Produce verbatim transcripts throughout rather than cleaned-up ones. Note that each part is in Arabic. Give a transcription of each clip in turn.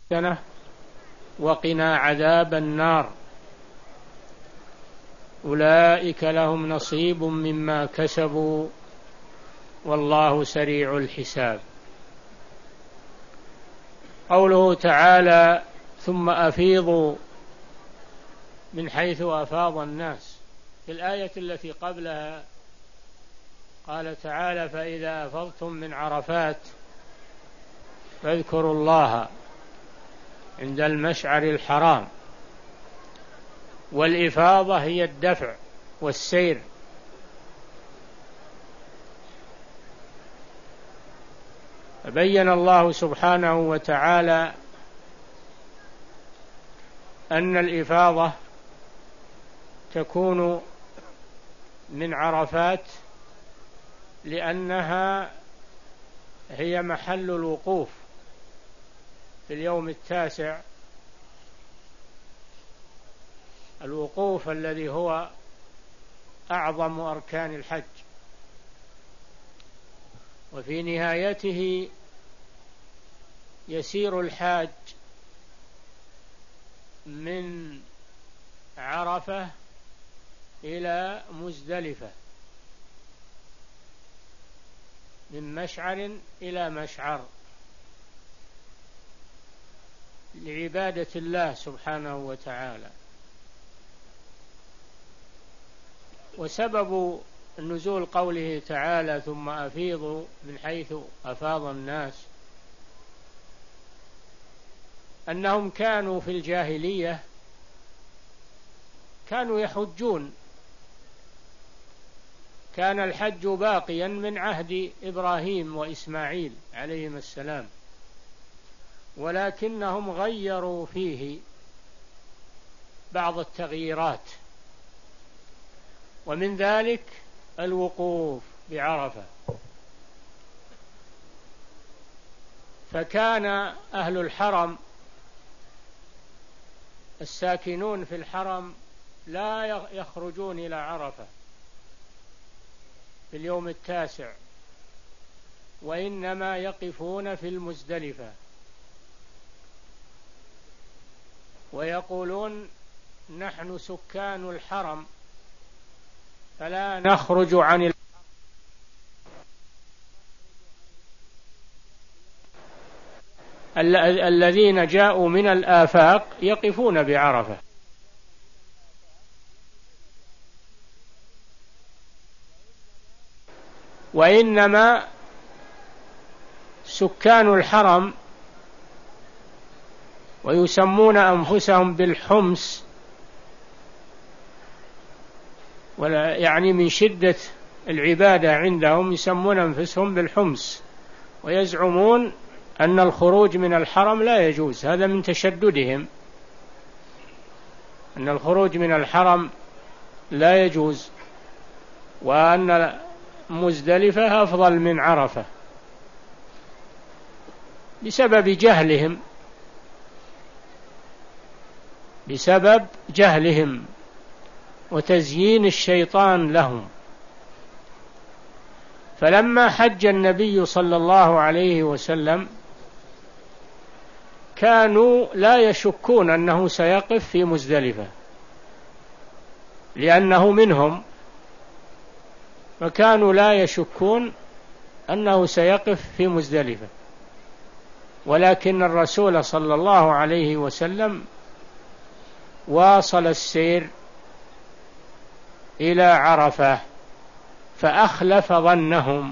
وقنا عذاب النار أولئك لهم نصيب مما كسبوا والله سريع الحساب. قوله تعالى ثم أفيضوا من حيث أفاض الناس، في الآية التي قبلها قال تعالى فإذا أفضتم من عرفات فاذكروا الله عند المشعر الحرام، والإفاضة هي الدفع والسير. فبين الله سبحانه وتعالى أن الإفاضة تكون من عرفات لأنها هي محل الوقوف في اليوم التاسع، الوقوف الذي هو أعظم أركان الحج، وفي نهايته يسير الحاج من عرفة إلى مزدلفة، من مشعر إلى مشعر لعبادة الله سبحانه وتعالى. وسبب النزول قوله تعالى ثم أفيضوا من حيث أفاض الناس أنهم كانوا في الجاهلية كانوا يحجون، كان الحج باقيا من عهد إبراهيم وإسماعيل عليهما السلام، ولكنهم غيروا فيه بعض التغييرات، ومن ذلك الوقوف بعرفة. فكان أهل الحرم الساكنون في الحرم لا يخرجون إلى عرفة في اليوم التاسع، وإنما يقفون في المزدلفة ويقولون نحن سكان الحرم فلا نخرج عن الحرم. الذين جاءوا من الآفاق يقفون بعرفة، وإنما سكان الحرم ويسمون أنفسهم بالحمص، ولا يعني من شدة العبادة عندهم يسمون أنفسهم بالحمص، ويزعمون أن الخروج من الحرم لا يجوز، هذا من تشددهم، أن الخروج من الحرم لا يجوز، وأن مزدلفة أفضل من عرفة، بسبب جهلهم بسبب جهلهم وتزيين الشيطان لهم. فلما حج النبي صلى الله عليه وسلم كانوا لا يشكون أنه سيقف في مزدلفة لأنه منهم، فكانوا لا يشكون أنه سيقف في مزدلفة، ولكن الرسول صلى الله عليه وسلم واصل السير إلى عرفة فأخلف ظنهم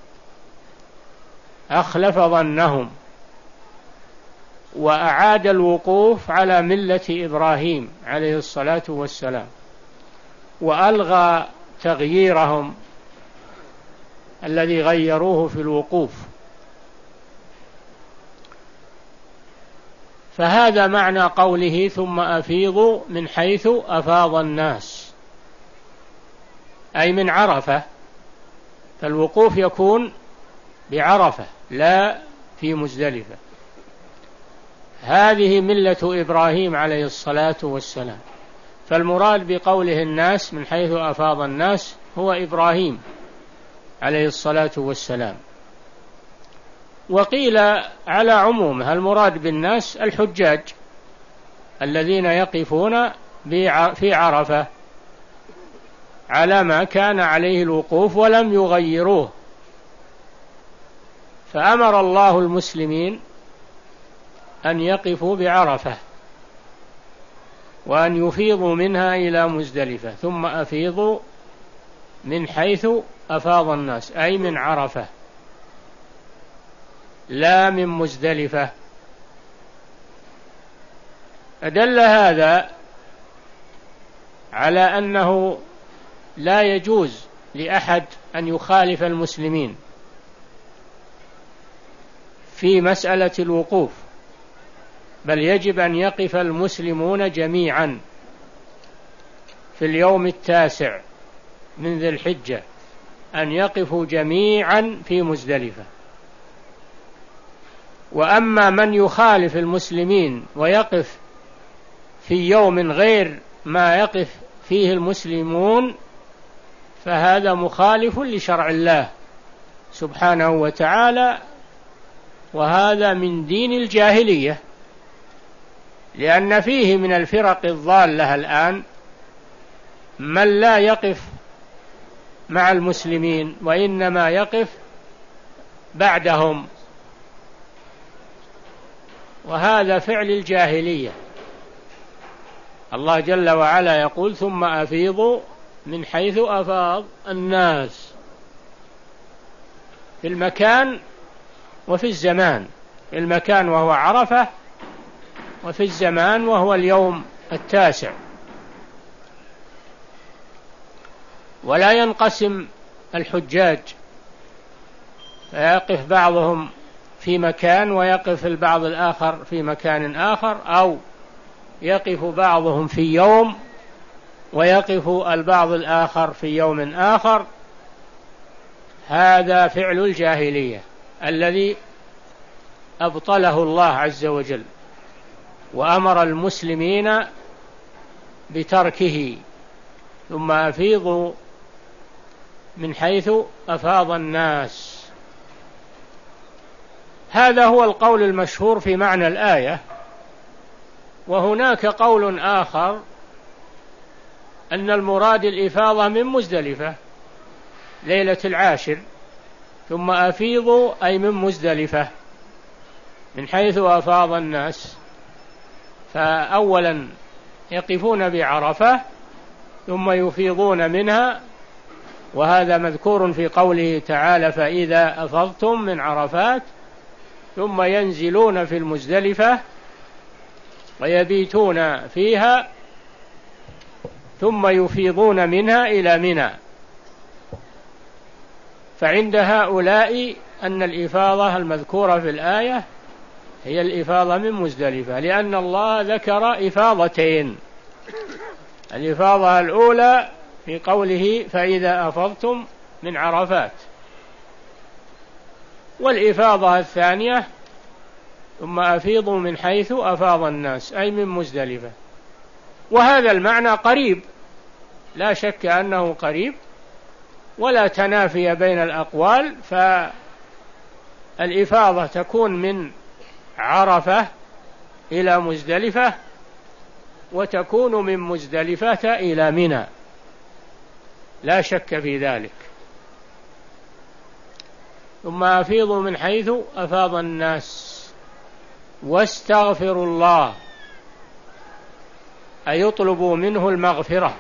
أخلف ظنهم وأعاد الوقوف على ملة إبراهيم عليه الصلاة والسلام، وألغى تغييرهم الذي غيروه في الوقوف. فهذا معنى قوله ثم أفيضوا من حيث أفاض الناس، أي من عرفة، فالوقوف يكون بعرفة لا في مزدلفة. هذه ملة إبراهيم عليه الصلاة والسلام، فالمراد بقوله الناس من حيث أفاض الناس هو إبراهيم عليه الصلاة والسلام. وقيل على عمومها، المراد بالناس الحجاج الذين يقفون في عرفة على ما كان عليه الوقوف ولم يغيروه. فأمر الله المسلمين أن يقفوا بعرفة وأن يفيضوا منها إلى مزدلفة، ثم أفيضوا من حيث أفاض الناس، أي من عرفة لا من مزدلفة. أدل هذا على أنه لا يجوز لأحد أن يخالف المسلمين في مسألة الوقوف، بل يجب أن يقف المسلمون جميعا في اليوم التاسع من ذي الحجة، أن يقفوا جميعا في مزدلفة. وأما من يخالف المسلمين ويقف في يوم غير ما يقف فيه المسلمون فهذا مخالف لشرع الله سبحانه وتعالى، وهذا من دين الجاهلية، لأن فيه من الفرق الضالة الآن من لا يقف مع المسلمين وإنما يقف بعدهم، وهذا فعل الجاهلية. الله جل وعلا يقول: ثم أفيضوا من حيث أفاض الناس، في المكان وفي الزمان، في المكان وهو عرفة، وفي الزمان وهو اليوم التاسع. ولا ينقسم الحجاج فيقف بعضهم في مكان ويقف البعض الآخر في مكان آخر، أو يقف بعضهم في يوم ويقف البعض الآخر في يوم آخر. هذا فعل الجاهلية الذي أبطله الله عز وجل، وأمر المسلمين بتركه. ثم أفيضوا من حيث أفاض الناس. هذا هو القول المشهور في معنى الآية. وهناك قول آخر أن المراد الإفاضة من مزدلفة ليلة العاشر، ثم أفيضوا أي من مزدلفة من حيث أفاض الناس. فأولا يقفون بعرفة ثم يفيضون منها، وهذا مذكور في قوله تعالى: فإذا أفضتم من عرفات، ثم ينزلون في المزدلفة ويبيتون فيها، ثم يفيضون منها إلى منى. فعند هؤلاء أن الإفاضة المذكورة في الآية هي الإفاضة من مزدلفة، لأن الله ذكر إفاضتين: الإفاضة الأولى في قوله فإذا أفضتم من عرفات، والإفاضة الثانية ثم أفيضوا من حيث أفاض الناس، أي من مزدلفة. وهذا المعنى قريب، لا شك أنه قريب، ولا تنافي بين الأقوال. فالإفاضة تكون من عرفة إلى مزدلفة، وتكون من مزدلفة إلى منى، لا شك في ذلك. ثم أفيضوا من حيث أفاض الناس واستغفروا الله، أي يطلبوا منه المغفرة.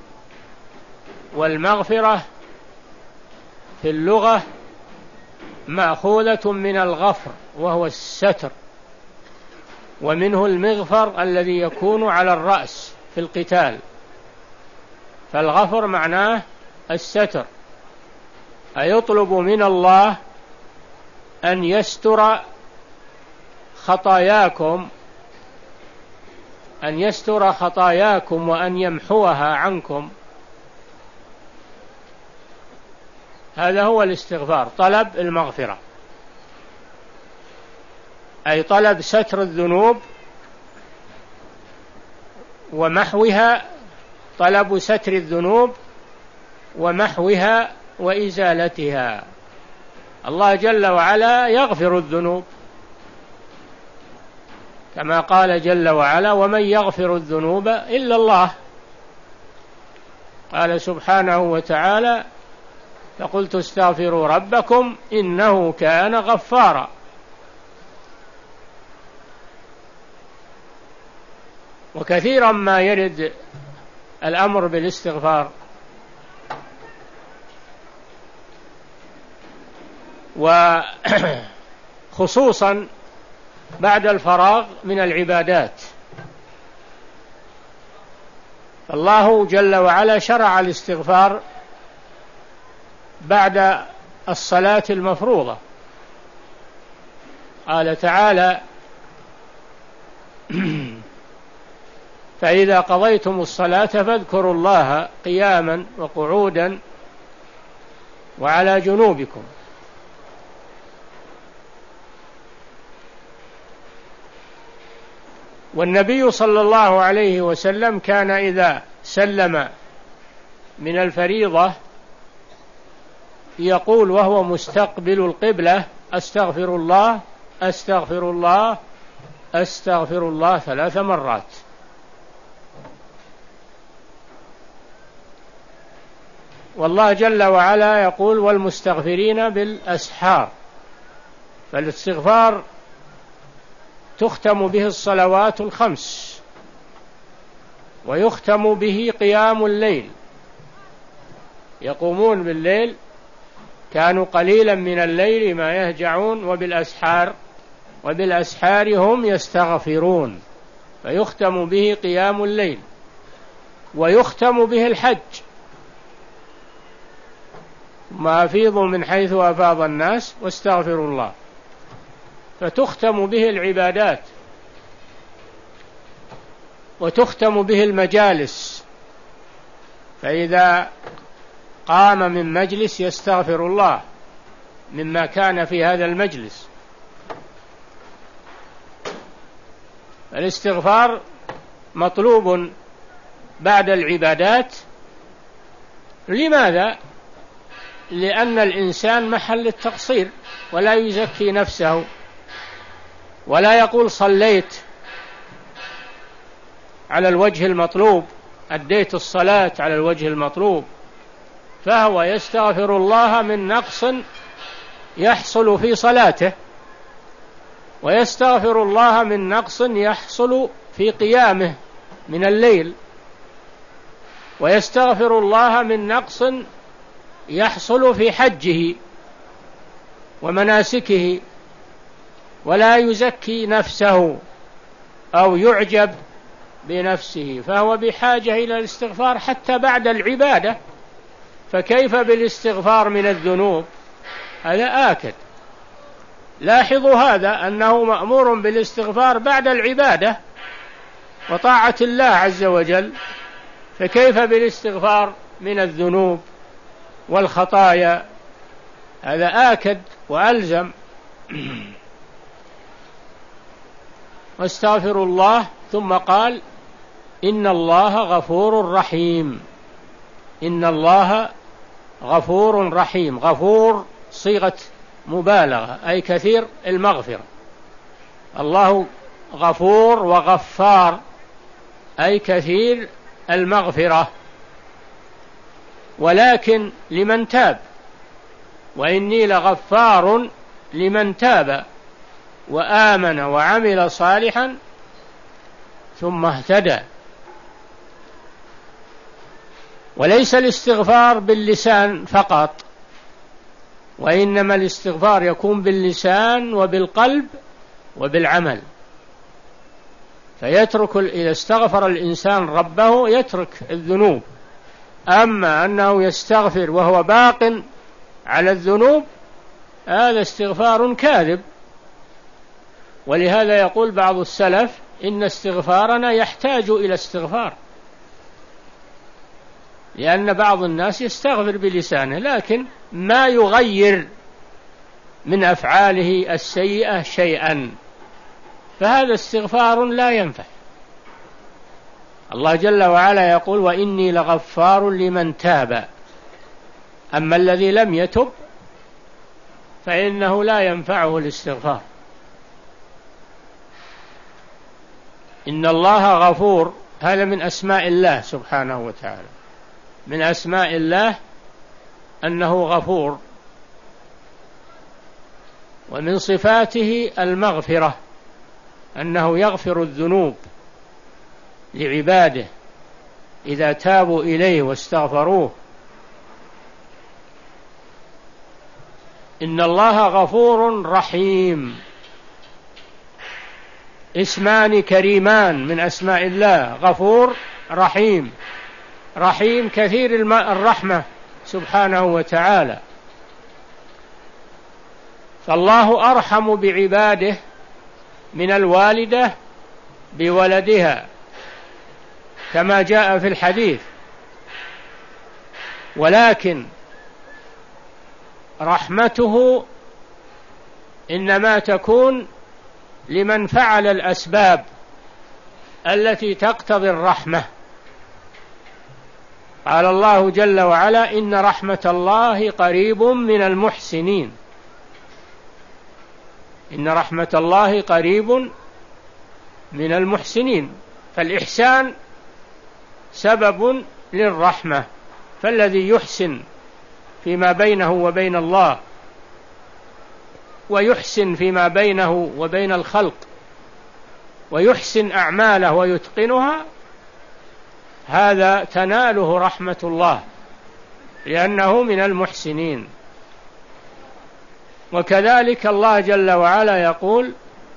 والمغفرة في اللغة مأخوذة من الغفر وهو الستر، ومنه المغفر الذي يكون على الرأس في القتال. فالغفر معناه الستر، أي يطلب من الله أن يستر خطاياكم أن يستر خطاياكم وأن يمحوها عنكم. هذا هو الاستغفار، طلب المغفرة، أي طلب ستر الذنوب ومحوها، طلب ستر الذنوب ومحوها وإزالتها. الله جل وعلا يغفر الذنوب، كما قال جل وعلا: ومن يغفر الذنوب إلا الله. قال سبحانه وتعالى: فقلت استغفروا ربكم إنه كان غفارا. وكثيرا ما يرد الأمر بالاستغفار، وخصوصا بعد الفراغ من العبادات. الله جل وعلا شرع الاستغفار بعد الصلاة المفروضة. قال تعالى: فإذا قضيتم الصلاة فاذكروا الله قياما وقعودا وعلى جنوبكم. والنبي صلى الله عليه وسلم كان إذا سلم من الفريضة يقول وهو مستقبل القبلة: أستغفر الله أستغفر الله أستغفر الله ثلاث مرات. والله جل وعلا يقول: والمستغفرين بالأسحار. فالاستغفار تختم به الصلوات الخمس، ويختم به قيام الليل. يقومون بالليل، كانوا قليلا من الليل ما يهجعون، وبالأسحار وبالأسحار هم يستغفرون. فيختم به قيام الليل، ويختم به الحج: ما أفيضوا من حيث أفاض الناس واستغفروا الله. فتختم به العبادات، وتختم به المجالس. فإذا قام من مجلس يستغفر الله مما كان في هذا المجلس. الاستغفار مطلوب بعد العبادات. لماذا؟ لأن الإنسان محل التقصير، ولا يزكي نفسه، ولا يقول صليت على الوجه المطلوب، أديت الصلاة على الوجه المطلوب. فهو يستغفر الله من نقص يحصل في صلاته، ويستغفر الله من نقص يحصل في قيامه من الليل، ويستغفر الله من نقص يحصل في حجه ومناسكه، ولا يزكي نفسه أو يعجب بنفسه. فهو بحاجة إلى الاستغفار حتى بعد العبادة. فكيف بالاستغفار من الذنوب؟ هذا آكد. لاحظوا هذا، أنه مأمور بالاستغفار بعد العبادة وطاعة الله عز وجل. فكيف بالاستغفار من الذنوب والخطايا؟ هذا آكد وألزم. واستغفروا الله، ثم قال: إن الله غفور رحيم. إن الله غفور رحيم. غفور صيغة مبالغة، أي كثير المغفرة. الله غفور وغفار، أي كثير المغفرة، ولكن لمن تاب. وإني لغفار لمن تاب وآمن وعمل صالحا ثم اهتدى. وليس الاستغفار باللسان فقط، وإنما الاستغفار يكون باللسان وبالقلب وبالعمل. فيترك، إذا استغفر الإنسان ربه يترك الذنوب. أما أنه يستغفر وهو باق على الذنوب، هذا استغفار كاذب. ولهذا يقول بعض السلف: إن استغفارنا يحتاج إلى استغفار. لأن بعض الناس يستغفر بلسانه لكن ما يغير من أفعاله السيئة شيئا، فهذا استغفار لا ينفع. الله جل وعلا يقول: وإني لغفار لمن تاب. أما الذي لم يتب فإنه لا ينفعه الاستغفار. إن الله غفور، هذا من أسماء الله سبحانه وتعالى، من أسماء الله أنه غفور، ومن صفاته المغفرة، أنه يغفر الذنوب لعباده إذا تابوا إليه واستغفروه. إن الله غفور رحيم، اسمان كريمان من أسماء الله، غفور رحيم. رحيم كثير الرحمة سبحانه وتعالى، فالله أرحم بعباده من الوالدة بولدها كما جاء في الحديث، ولكن رحمته إنما تكون لمن فعل الأسباب التي تقتضي الرحمة. قال الله جل وعلا: إن رحمة الله قريب من المحسنين. إن رحمة الله قريب من المحسنين، فالإحسان سبب للرحمة، فالذي يحسن فيما بينه وبين الله ويحسن فيما بينه وبين الخلق ويحسن أعماله ويتقنها، هذا تناله رحمة الله لأنه من المحسنين. وكذلك الله جل وعلا يقول: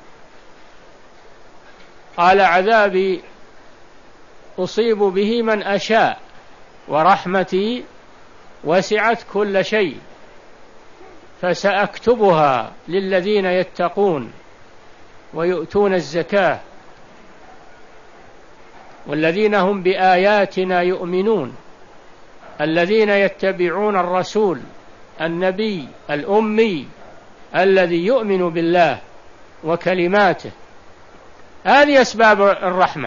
قال عذابي أصيب به من أشاء ورحمتي وسعت كل شيء فسأكتبها للذين يتقون ويؤتون الزكاة والذين هم بآياتنا يؤمنون الذين يتبعون الرسول النبي الأمي الذي يؤمن بالله وكلماته. هذه أسباب الرحمة.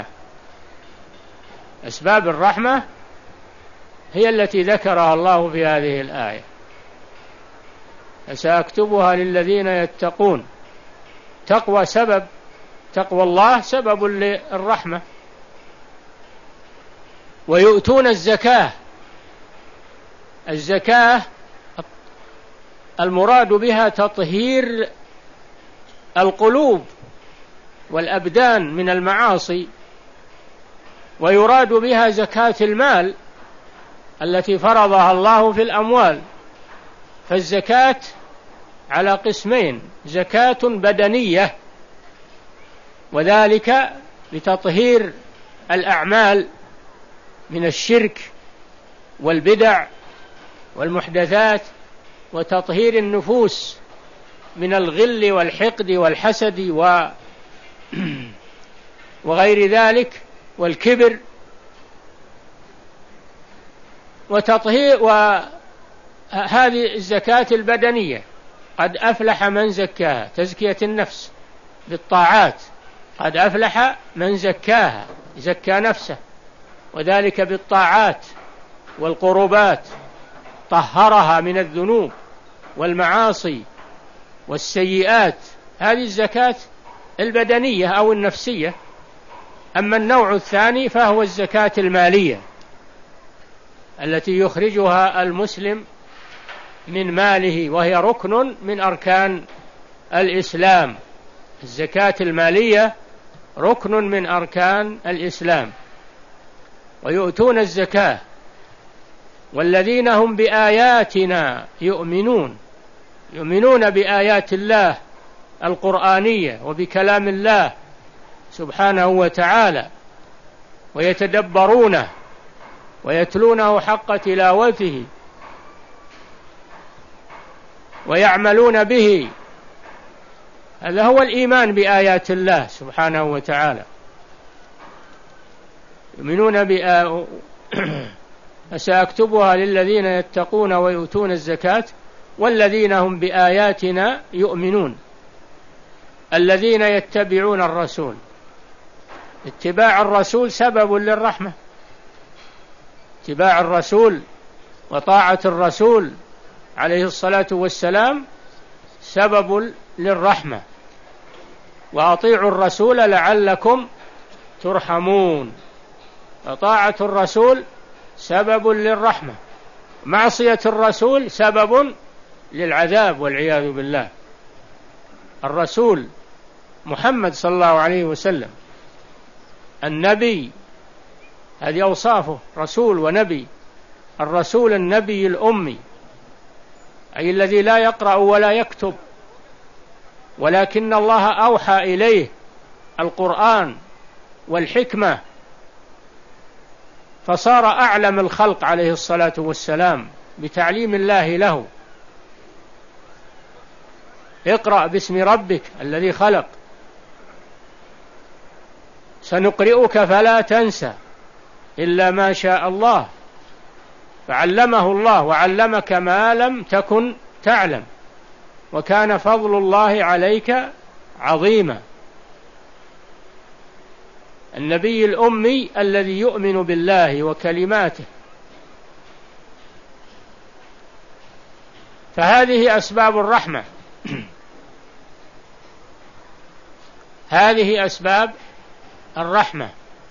أسباب الرحمة هي التي ذكرها الله في هذه الآية: فسأكتبها للذين يتقون. تقوى سبب، تقوى الله سبب للرحمة. ويؤتون الزكاة. الزكاة المراد بها تطهير القلوب والأبدان من المعاصي، ويراد بها زكاة المال التي فرضها الله في الأموال. فالزكاة على قسمين: زكاة بدنية، وذلك لتطهير الأعمال من الشرك والبدع والمحدثات، وتطهير النفوس من الغل والحقد والحسد و وغير ذلك والكبر، وتطهير. وهذه الزكاة البدنية قد أفلح من زكاها، تزكية النفس بالطاعات. قد أفلح من زكاها، زكى نفسه، وذلك بالطاعات والقربات، طهرها من الذنوب والمعاصي والسيئات. هذه الزكاة البدنية أو النفسية. أما النوع الثاني فهو الزكاة المالية التي يخرجها المسلم من ماله، وهي ركن من أركان الإسلام. الزكاة المالية ركن من أركان الإسلام. ويؤتون الزكاة والذين هم بآياتنا يؤمنون، يؤمنون بآيات الله القرآنية وبكلام الله سبحانه وتعالى، ويتدبرونه ويتلونه حق تلاوته ويعملون به. هذا هو الإيمان بآيات الله سبحانه وتعالى. يؤمنون بآ... فسأكتبها للذين يتقون ويؤتون الزكاة والذين هم بآياتنا يؤمنون الذين يتبعون الرسول. اتباع الرسول سبب للرحمة. اتباع الرسول وطاعة الرسول عليه الصلاة والسلام سبب للرحمة، وأطيعوا الرسول لعلكم ترحمون. فطاعة الرسول سبب للرحمة، معصية الرسول سبب للعذاب والعياذ بالله. الرسول محمد صلى الله عليه وسلم النبي، هذه أوصافه، رسول ونبي. الرسول النبي الأمي، أي الذي لا يقرأ ولا يكتب، ولكن الله أوحى إليه القرآن والحكمة، فصار أعلم الخلق عليه الصلاة والسلام بتعليم الله له. اقرأ باسم ربك الذي خلق، سنقرئك فلا تنسى إلا ما شاء الله، فعلمه الله وعلمك ما لم تكن تعلم، وكان فضل الله عليك عظيما. النبي الأمي الذي يؤمن بالله وكلماته. فهذه أسباب الرحمة، هذه أسباب الرحمة.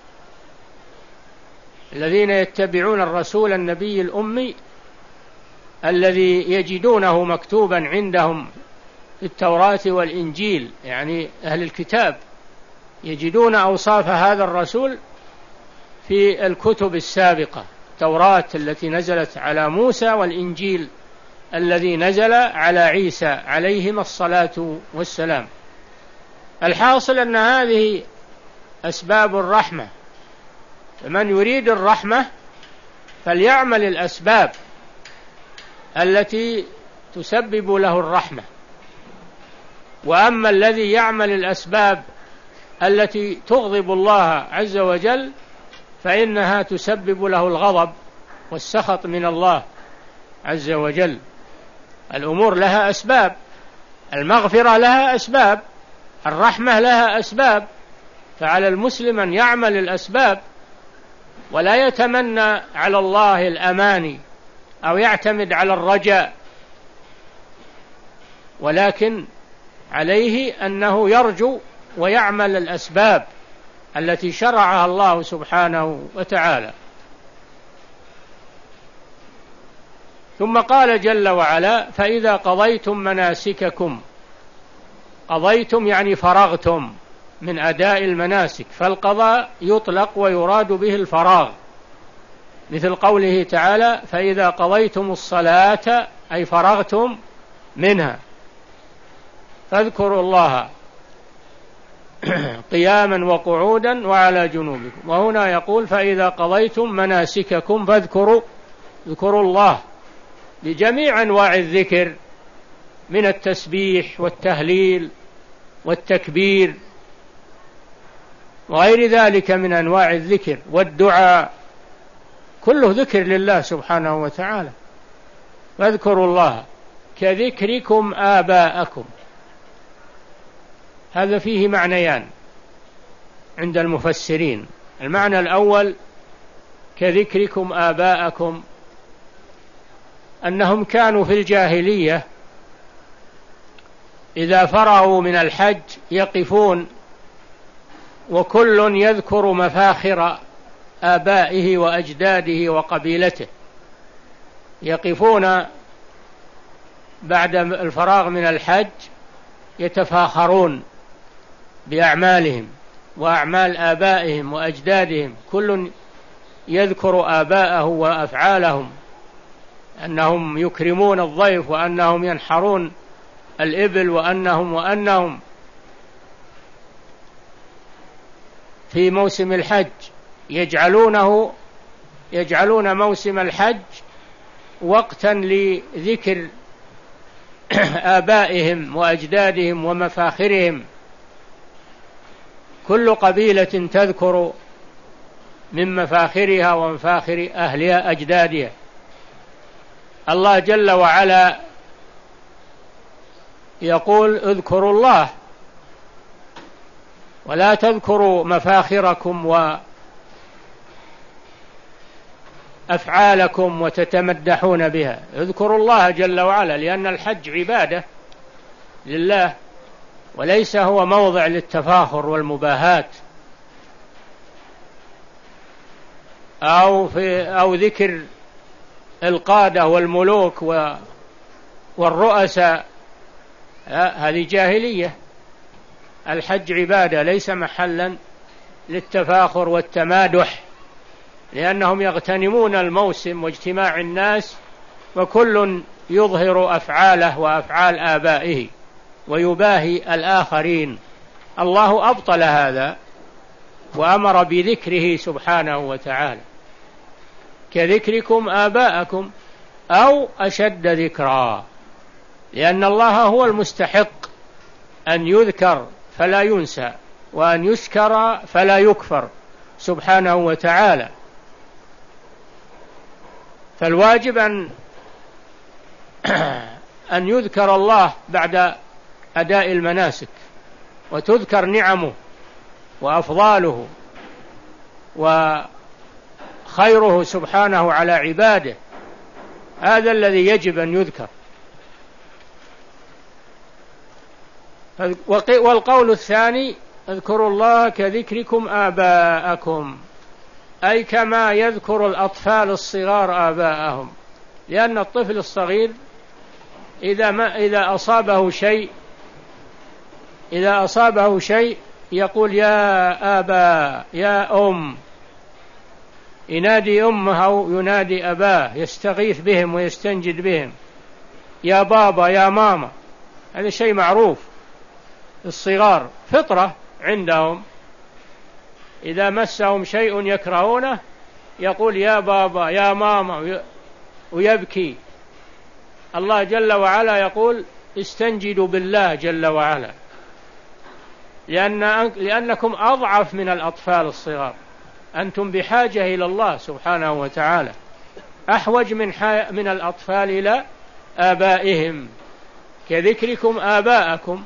الذين يتبعون الرسول النبي الأمي الذي يجدونه مكتوبا عندهم في التوراة والإنجيل، يعني أهل الكتاب يجدون أوصاف هذا الرسول في الكتب السابقة، التوراة التي نزلت على موسى والإنجيل الذي نزل على عيسى عليهما الصلاة والسلام. الحاصل أن هذه أسباب الرحمة، فمن يريد الرحمة فليعمل الأسباب التي تسبب له الرحمة. وأما الذي يعمل الأسباب التي تغضب الله عز وجل فإنها تسبب له الغضب والسخط من الله عز وجل. الأمور لها أسباب، المغفرة لها أسباب، الرحمة لها أسباب، فعلى المسلم أن يعمل الأسباب ولا يتمنى على الله الأماني أو يعتمد على الرجاء، ولكن عليه أنه يرجو ويعمل الأسباب التي شرعها الله سبحانه وتعالى. ثم قال جل وعلا: فإذا قضيتم مناسككم. قضيتم يعني فرغتم من أداء المناسك، فالقضاء يطلق ويراد به الفراغ، مثل قوله تعالى: فإذا قضيتم الصلاة أي فرغتم منها، فاذكروا الله قياما وقعودا وعلى جنوبكم. وهنا يقول: فإذا قضيتم مناسككم فاذكروا اذكروا الله بجميع أنواع الذكر من التسبيح والتهليل والتكبير وغير ذلك من أنواع الذكر والدعاء، كله ذكر لله سبحانه وتعالى. فاذكروا الله كذكركم آباءكم. هذا فيه معنيان عند المفسرين. المعنى الأول كذكركم آباءكم، أنهم كانوا في الجاهلية إذا فرغوا من الحج يقفون وكل يذكر مفاخر آبائه وأجداده وقبيلته، يقفون بعد الفراغ من الحج يتفاخرون بأعمالهم وأعمال آبائهم وأجدادهم، كل يذكر آباءه وأفعالهم، أنهم يكرمون الضيف وأنهم ينحرون الإبل وأنهم وأنهم في موسم الحج يجعلونه يجعلون موسم الحج وقتا لذكر آبائهم وأجدادهم ومفاخرهم، كل قبيلة تذكر من مفاخرها ومفاخر أهلها أجدادها. الله جل وعلا يقول: اذكروا الله ولا تذكروا مفاخركم وأفعالكم وتتمدحون بها، اذكروا الله جل وعلا، لأن الحج عبادة لله، وليس هو موضع للتفاخر والمباهات أو في أو ذكر القادة والملوك والرؤساء، هذه جاهلية. الحج عبادة ليس محلا للتفاخر والتمادح، لأنهم يغتنمون الموسم واجتماع الناس، وكل يظهر أفعاله وأفعال آبائه ويباهي الآخرين. الله أبطل هذا وأمر بذكره سبحانه وتعالى، كذكركم آباءكم أو أشد ذكرا، لأن الله هو المستحق أن يذكر فلا ينسى، وأن يشكر فلا يكفر سبحانه وتعالى. فالواجب أن أن يذكر الله بعد أداء المناسك، وتذكر نعمه وأفضاله وخيره سبحانه على عباده، هذا الذي يجب أن يذكر. والقول الثاني: اذكروا الله كذكركم آباءكم، أي كما يذكر الأطفال الصغار آباءهم، لأن الطفل الصغير إذا ما إذا أصابه شيء إذا أصابه شيء يقول يا أبا يا أم، ينادي أمه أو ينادي أباه، يستغيث بهم ويستنجد بهم، يا بابا يا ماما. هذا شيء معروف. الصغار فطرة عندهم، إذا مسهم شيء يكرهونه يقول يا بابا يا ماما ويبكي. الله جل وعلا يقول استنجدوا بالله جل وعلا، لأن لأنكم أضعف من الأطفال الصغار، أنتم بحاجة إلى الله سبحانه وتعالى، أحوج من من الأطفال إلى آبائهم، كذكركم آباءكم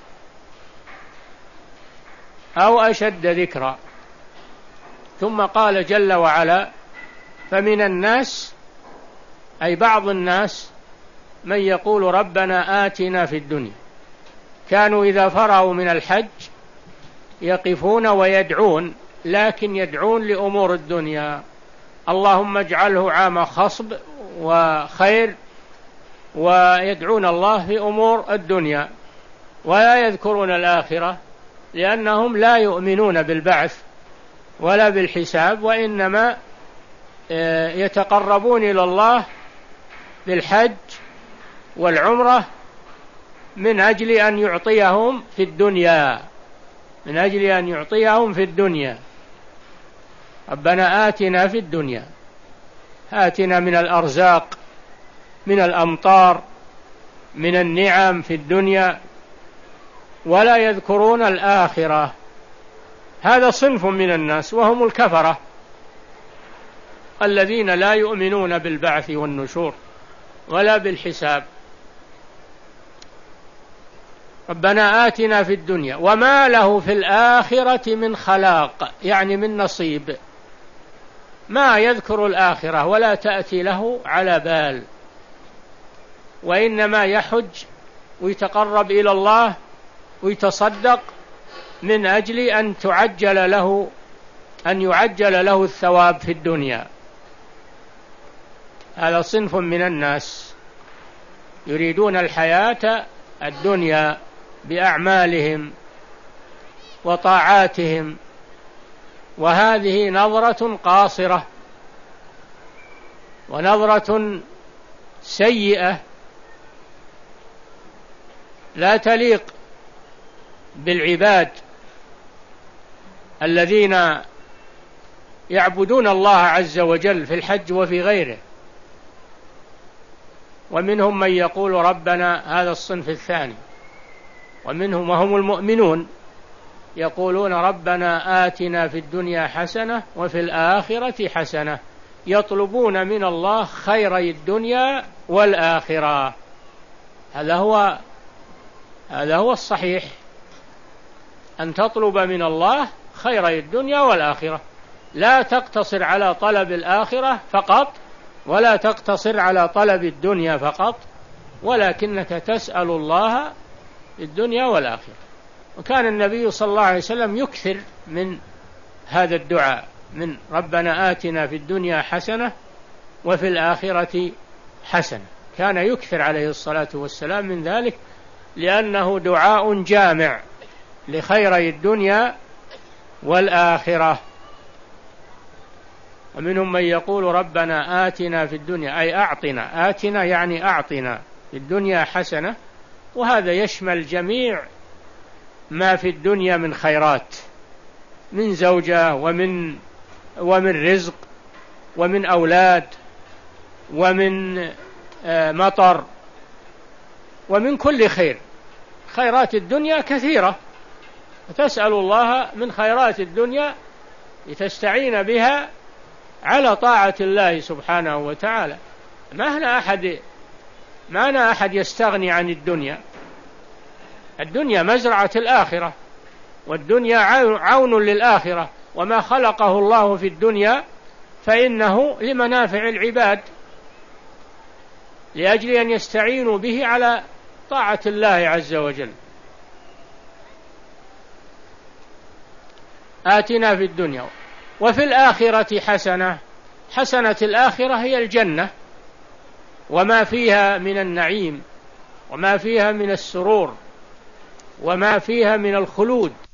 أو أشد ذكرا. ثم قال جل وعلا: فمن الناس، أي بعض الناس، من يقول ربنا آتنا في الدنيا. كانوا إذا فرغوا من الحج يقفون ويدعون، لكن يدعون لأمور الدنيا، اللهم اجعله عام خصب وخير، ويدعون الله في أمور الدنيا، ولا يذكرون الآخرة، لأنهم لا يؤمنون بالبعث ولا بالحساب، وإنما يتقربون إلى الله بالحج والعمرة من أجل أن يعطيهم في الدنيا من أجل أن يعطيهم في الدنيا. ربنا آتنا في الدنيا، آتنا من الأرزاق، من الأمطار، من النعم في الدنيا، ولا يذكرون الآخرة. هذا صنف من الناس، وهم الكفرة الذين لا يؤمنون بالبعث والنشور ولا بالحساب. ربنا آتنا في الدنيا وما له في الآخرة من خلاق، يعني من نصيب، ما يذكر الآخرة ولا تأتي له على بال، وإنما يحج ويتقرب إلى الله ويتصدق من أجل أن تعجل له أن يعجل له الثواب في الدنيا. هذا صنف من الناس يريدون الحياة الدنيا بأعمالهم وطاعاتهم، وهذه نظرة قاصرة ونظرة سيئة لا تليق بالعباد الذين يعبدون الله عز وجل في الحج وفي غيره. ومنهم من يقول ربنا، هذا الصنف الثاني، ومنهم وهم المؤمنون يقولون ربنا آتنا في الدنيا حسنة وفي الآخرة حسنة، يطلبون من الله خيري الدنيا والآخرة. هذا هو هذا هو الصحيح، أن تطلب من الله خيري الدنيا والآخرة، لا تقتصر على طلب الآخرة فقط، ولا تقتصر على طلب الدنيا فقط، ولكنك تسأل الله في الدنيا والآخرة. وكان النبي صلى الله عليه وسلم يكثر من هذا الدعاء، من ربنا آتنا في الدنيا حسنة وفي الآخرة حسنة، كان يكثر عليه الصلاة والسلام من ذلك، لأنه دعاء جامع لخيري الدنيا والآخرة. ومنهم من يقول ربنا آتنا في الدنيا، أي أعطنا، آتنا يعني أعطنا في الدنيا حسنة، وهذا يشمل جميع ما في الدنيا من خيرات، من زوجة ومن ومن رزق ومن أولاد ومن مطر ومن كل خير. خيرات الدنيا كثيرة، تسأل الله من خيرات الدنيا لتستعين بها على طاعة الله سبحانه وتعالى. ما هنا أحد ما هنا أحد يستغني عن الدنيا. الدنيا مزرعة الآخرة، والدنيا عون للآخرة، وما خلقه الله في الدنيا فإنه لمنافع العباد، لأجل أن يستعينوا به على طاعة الله عز وجل. آتنا في الدنيا وفي الآخرة حسنة. حسنة الآخرة هي الجنة وما فيها من النعيم وما فيها من السرور وما فيها من الخلود.